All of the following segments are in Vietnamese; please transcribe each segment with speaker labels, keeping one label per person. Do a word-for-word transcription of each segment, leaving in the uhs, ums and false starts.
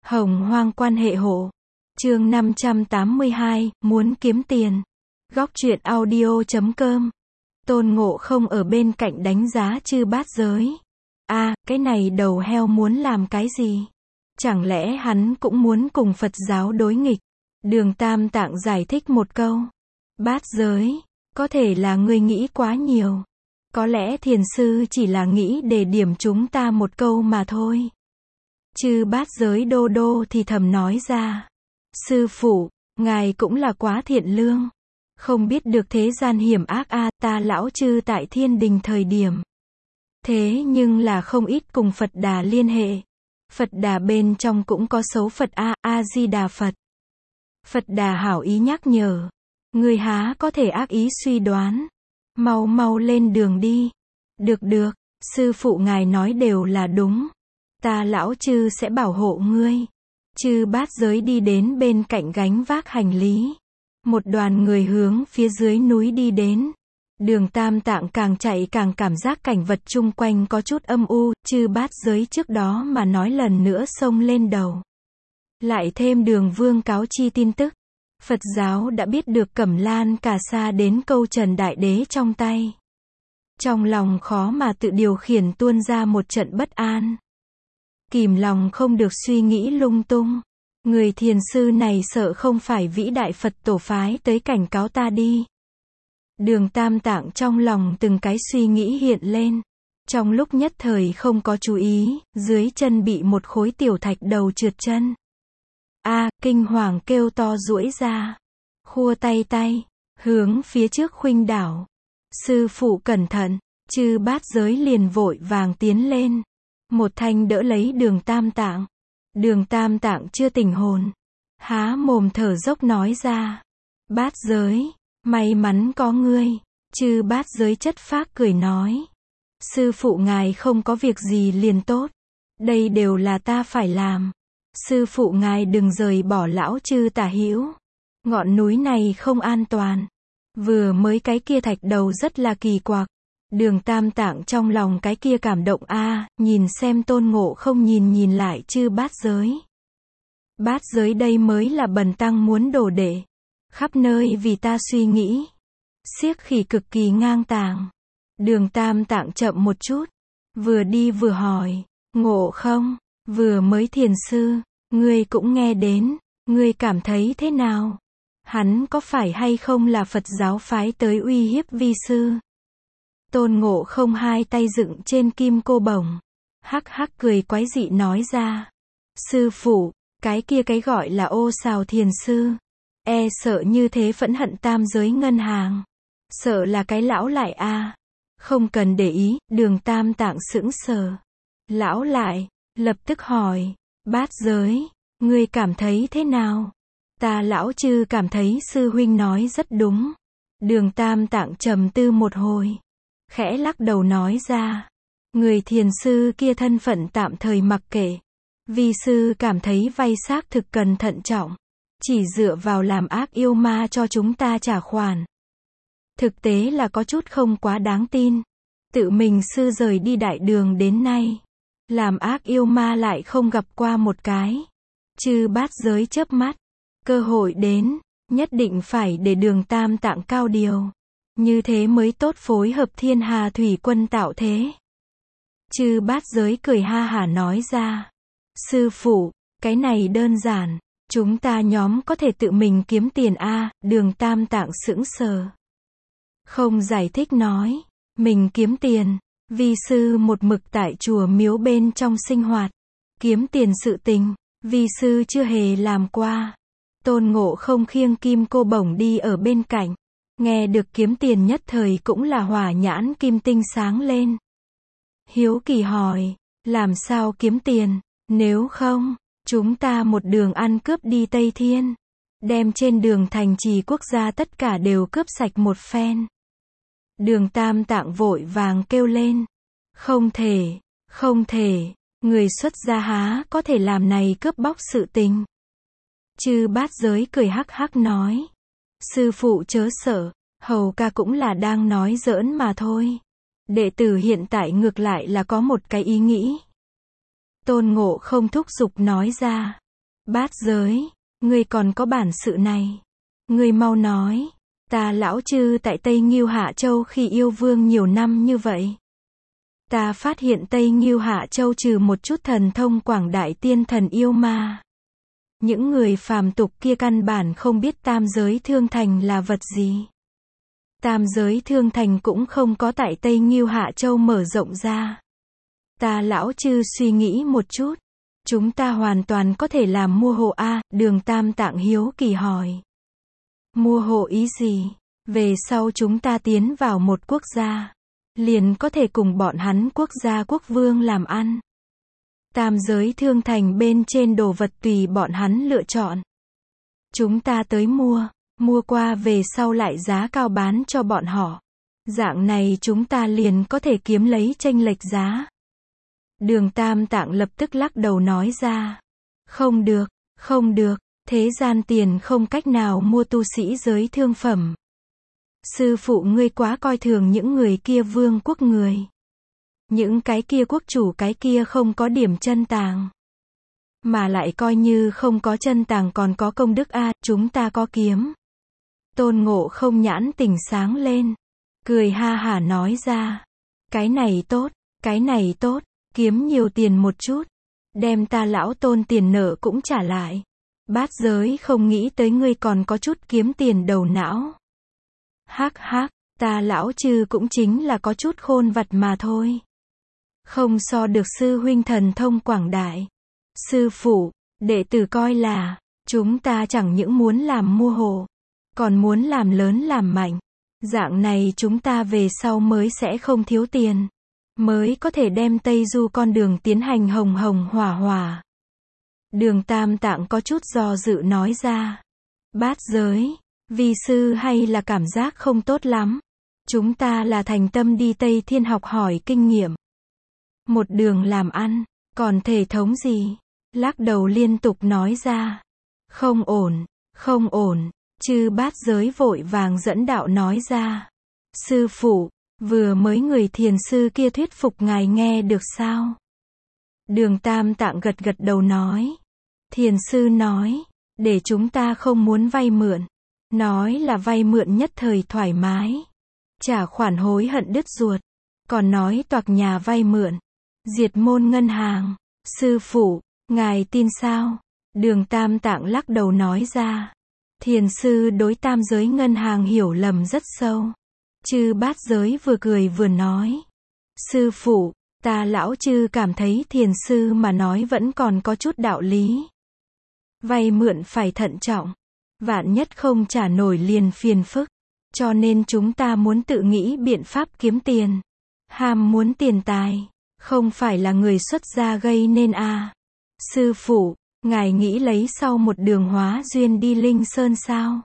Speaker 1: Hồng hoang quan hệ hộ. Chương năm trăm tám mươi hai, muốn kiếm tiền. Góc truyện audio chấm com. Tôn Ngộ Không ở bên cạnh đánh giá chư bát giới. A, à, cái này đầu heo muốn làm cái gì? Chẳng lẽ hắn cũng muốn cùng Phật giáo đối nghịch? Đường Tam Tạng giải thích một câu. Bát giới, có thể là ngươi nghĩ quá nhiều. Có lẽ thiền sư chỉ là nghĩ để điểm chúng ta một câu mà thôi. Chư bát giới đô đô thì thầm nói ra. Sư phụ, ngài cũng là quá thiện lương. Không biết được thế gian hiểm ác a, à, ta lão chư tại thiên đình thời điểm. Thế nhưng là không ít cùng Phật Đà liên hệ. Phật Đà bên trong cũng có xấu Phật a, A-di-đà Phật. Phật Đà hảo ý nhắc nhở. Người há có thể ác ý suy đoán. Mau mau lên đường đi. Được được, sư phụ ngài nói đều là đúng. Ta lão chư sẽ bảo hộ ngươi. Chư bát giới đi đến bên cạnh gánh vác hành lý. Một đoàn người hướng phía dưới núi đi đến. Đường Tam Tạng càng chạy càng cảm giác cảnh vật chung quanh có chút âm u, chư bát giới trước đó mà nói lần nữa xông lên đầu. Lại thêm Đường Vương cáo chi tin tức. Phật giáo đã biết được Cẩm Lan Cà Sa đến câu Trần Đại Đế trong tay. Trong lòng khó mà tự điều khiển tuôn ra một trận bất an. Kìm lòng không được suy nghĩ lung tung. Người thiền sư này sợ không phải vĩ đại Phật tổ phái tới cảnh cáo ta đi. Đường Tam Tạng trong lòng từng cái suy nghĩ hiện lên. Trong lúc nhất thời không có chú ý, dưới chân bị một khối tiểu thạch đầu trượt chân. A, à, kinh hoàng kêu to duỗi ra. Khua tay tay, hướng phía trước khuynh đảo. Sư phụ cẩn thận, chư bát giới liền vội vàng tiến lên. Một thanh đỡ lấy Đường Tam Tạng. Đường Tam Tạng chưa tỉnh hồn. Há mồm thở dốc nói ra. Bát giới, may mắn có ngươi. Chư bát giới chất phác cười nói. Sư phụ ngài không có việc gì liền tốt. Đây đều là ta phải làm. Sư phụ ngài đừng rời bỏ lão chư tả hữu. Ngọn núi này không an toàn. Vừa mới cái kia thạch đầu rất là kỳ quặc. Đường Tam Tạng trong lòng cái kia cảm động a, à, nhìn xem Tôn Ngộ Không nhìn nhìn lại chư bát giới. Bát giới đây mới là bần tăng muốn đổ đệ. Khắp nơi vì ta suy nghĩ. Siếc khỉ cực kỳ ngang tàng. Đường Tam Tạng chậm một chút. Vừa đi vừa hỏi. Ngộ Không, vừa mới thiền sư. Ngươi cũng nghe đến. Ngươi cảm thấy thế nào? Hắn có phải hay không là Phật giáo phái tới uy hiếp vi sư? Tôn Ngộ Không hai tay dựng trên kim cô bổng. Hắc hắc cười quái dị nói ra. Sư phụ, cái kia cái gọi là ô xào thiền sư. E sợ như thế phẫn hận tam giới ngân hàng. Sợ là cái lão lại a. À. Không cần để ý, Đường Tam Tạng sững sờ. Lão lại, lập tức hỏi. Bát giới, ngươi cảm thấy thế nào? Ta lão chư cảm thấy sư huynh nói rất đúng. Đường Tam Tạng trầm tư một hồi. Khẽ lắc đầu nói ra. Người thiền sư kia thân phận tạm thời mặc kệ. Vi sư cảm thấy vay xác thực cần thận trọng. Chỉ dựa vào làm ác yêu ma cho chúng ta trả khoản. Thực tế là có chút không quá đáng tin. Tự mình sư rời đi đại đường đến nay. Làm ác yêu ma lại không gặp qua một cái. Chư bát giới chớp mắt. Cơ hội đến, nhất định phải để Đường Tam Tạng cao điều. Như thế mới tốt phối hợp thiên hà thủy quân tạo thế. Chư bát giới cười ha hả nói ra. Sư phụ, cái này đơn giản. Chúng ta nhóm có thể tự mình kiếm tiền a. À, Đường Tam Tạng sững sờ. Không giải thích nói. Mình kiếm tiền. Vi sư một mực tại chùa miếu bên trong sinh hoạt. Kiếm tiền sự tình. Vi sư chưa hề làm qua. Tôn Ngộ Không khiêng kim cô bổng đi ở bên cạnh. Nghe được kiếm tiền nhất thời cũng là hỏa nhãn kim tinh sáng lên. Hiếu kỳ hỏi. Làm sao kiếm tiền? Nếu không, chúng ta một đường ăn cướp đi Tây Thiên. Đem trên đường thành trì quốc gia tất cả đều cướp sạch một phen. Đường Tam Tạng vội vàng kêu lên. Không thể, không thể. Người xuất gia há có thể làm này cướp bóc sự tình. Chư bát giới cười hắc hắc nói. Sư phụ chớ sợ, hầu ca cũng là đang nói giỡn mà thôi. Đệ tử hiện tại ngược lại là có một cái ý nghĩ. Tôn Ngộ Không thúc giục nói ra. Bát giới, ngươi còn có bản sự này. Ngươi mau nói, ta lão chư tại Tây Ngưu Hạ Châu khi yêu vương nhiều năm như vậy. Ta phát hiện Tây Ngưu Hạ Châu trừ một chút thần thông quảng đại tiên thần yêu ma. Những người phàm tục kia căn bản không biết tam giới thương thành là vật gì. Tam giới thương thành cũng không có tại Tây Ngưu Hạ Châu mở rộng ra. Ta lão chư suy nghĩ một chút. Chúng ta hoàn toàn có thể làm mua hộ A, Đường Tam Tạng hiếu kỳ hỏi. Mua hộ ý gì? Về sau chúng ta tiến vào một quốc gia. Liền có thể cùng bọn hắn quốc gia quốc vương làm ăn. Tam giới thương thành bên trên đồ vật tùy bọn hắn lựa chọn. Chúng ta tới mua, mua qua về sau lại giá cao bán cho bọn họ. Dạng này chúng ta liền có thể kiếm lấy chênh lệch giá. Đường Tam Tạng lập tức lắc đầu nói ra. Không được, không được, thế gian tiền không cách nào mua tu sĩ giới thương phẩm. Sư phụ ngươi quá coi thường những người kia vương quốc người. Những cái kia quốc chủ cái kia không có điểm chân tàng. Mà lại coi như không có chân tàng còn có công đức a, chúng ta có kiếm. Tôn Ngộ Không nhãn tỉnh sáng lên. Cười ha hả nói ra. Cái này tốt, cái này tốt, kiếm nhiều tiền một chút. Đem ta lão Tôn tiền nợ cũng trả lại. Bát giới không nghĩ tới ngươi còn có chút kiếm tiền đầu não. Hắc hắc, ta lão chư cũng chính là có chút khôn vặt mà thôi. Không so được sư huynh thần thông quảng đại. Sư phụ, đệ tử coi là, chúng ta chẳng những muốn làm mua hộ, còn muốn làm lớn làm mạnh. Dạng này chúng ta về sau mới sẽ không thiếu tiền. Mới có thể đem Tây Du con đường tiến hành hồng hồng hỏa hỏa. Đường Tam Tạng có chút do dự nói ra. Bát giới, vi sư hay là cảm giác không tốt lắm. Chúng ta là thành tâm đi Tây Thiên học hỏi kinh nghiệm. Một đường làm ăn, còn thể thống gì? Lắc đầu liên tục nói ra. Không ổn, không ổn, chư bát giới vội vàng dẫn đạo nói ra. Sư phụ, vừa mới người thiền sư kia thuyết phục ngài nghe được sao? Đường Tam Tạng gật gật đầu nói. Thiền sư nói, để chúng ta không muốn vay mượn. Nói là vay mượn nhất thời thoải mái. Trả khoản hối hận đứt ruột. Còn nói toạc nhà vay mượn. Diệt môn ngân hàng. Sư phụ, ngài tin sao? Đường Tam Tạng lắc đầu nói ra. Thiền sư đối tam giới ngân hàng hiểu lầm rất sâu. Chư bát giới vừa cười vừa nói. Sư phụ, ta lão chư cảm thấy thiền sư mà nói vẫn còn có chút đạo lý. Vay mượn phải thận trọng. Vạn nhất không trả nổi liền phiền phức. Cho nên chúng ta muốn tự nghĩ biện pháp kiếm tiền. Ham muốn tiền tài. Không phải là người xuất gia gây nên a. À. Sư phụ, ngài nghĩ lấy sau một đường hóa duyên đi Linh Sơn sao?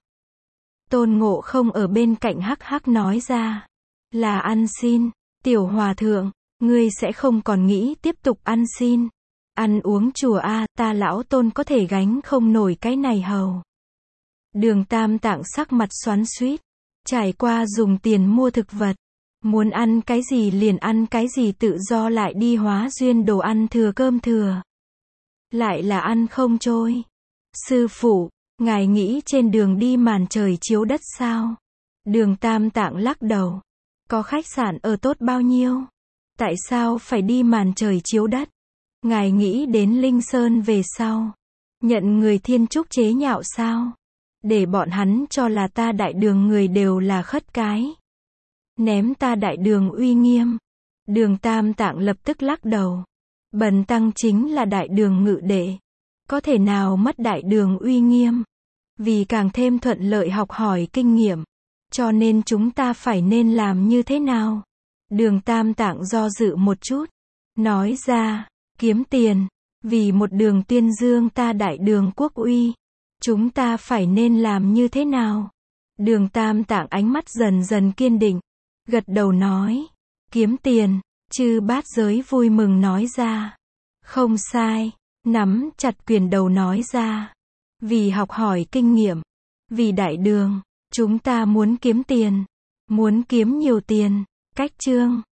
Speaker 1: Tôn Ngộ Không ở bên cạnh hắc hắc nói ra. Là ăn xin, tiểu hòa thượng, ngươi sẽ không còn nghĩ tiếp tục ăn xin. Ăn uống chùa a, à, ta lão Tôn có thể gánh không nổi cái này hầu. Đường Tam Tạng sắc mặt xoắn xuýt, trải qua dùng tiền mua thực vật. Muốn ăn cái gì liền ăn cái gì tự do lại đi hóa duyên đồ ăn thừa cơm thừa. Lại là ăn không trôi. Sư phụ, ngài nghĩ trên đường đi màn trời chiếu đất sao? Đường Tam Tạng lắc đầu. Có khách sạn ở tốt bao nhiêu? Tại sao phải đi màn trời chiếu đất? Ngài nghĩ đến Linh Sơn về sau. Nhận người thiên trúc chế nhạo sao? Để bọn hắn cho là ta đại đường người đều là khất cái. Ném ta đại đường uy nghiêm. Đường Tam Tạng lập tức lắc đầu. Bần tăng chính là đại đường ngự đệ. Có thể nào mất đại đường uy nghiêm? Vì càng thêm thuận lợi học hỏi kinh nghiệm. Cho nên chúng ta phải nên làm như thế nào? Đường Tam Tạng do dự một chút. Nói ra, kiếm tiền. Vì một đường tuyên dương ta đại đường quốc uy. Chúng ta phải nên làm như thế nào? Đường Tam Tạng ánh mắt dần dần kiên định. Gật đầu nói. Kiếm tiền. Chư bát giới vui mừng nói ra. Không sai. Nắm chặt quyền đầu nói ra. Vì học hỏi kinh nghiệm. Vì đại đường. Chúng ta muốn kiếm tiền. Muốn kiếm nhiều tiền. Cách chương.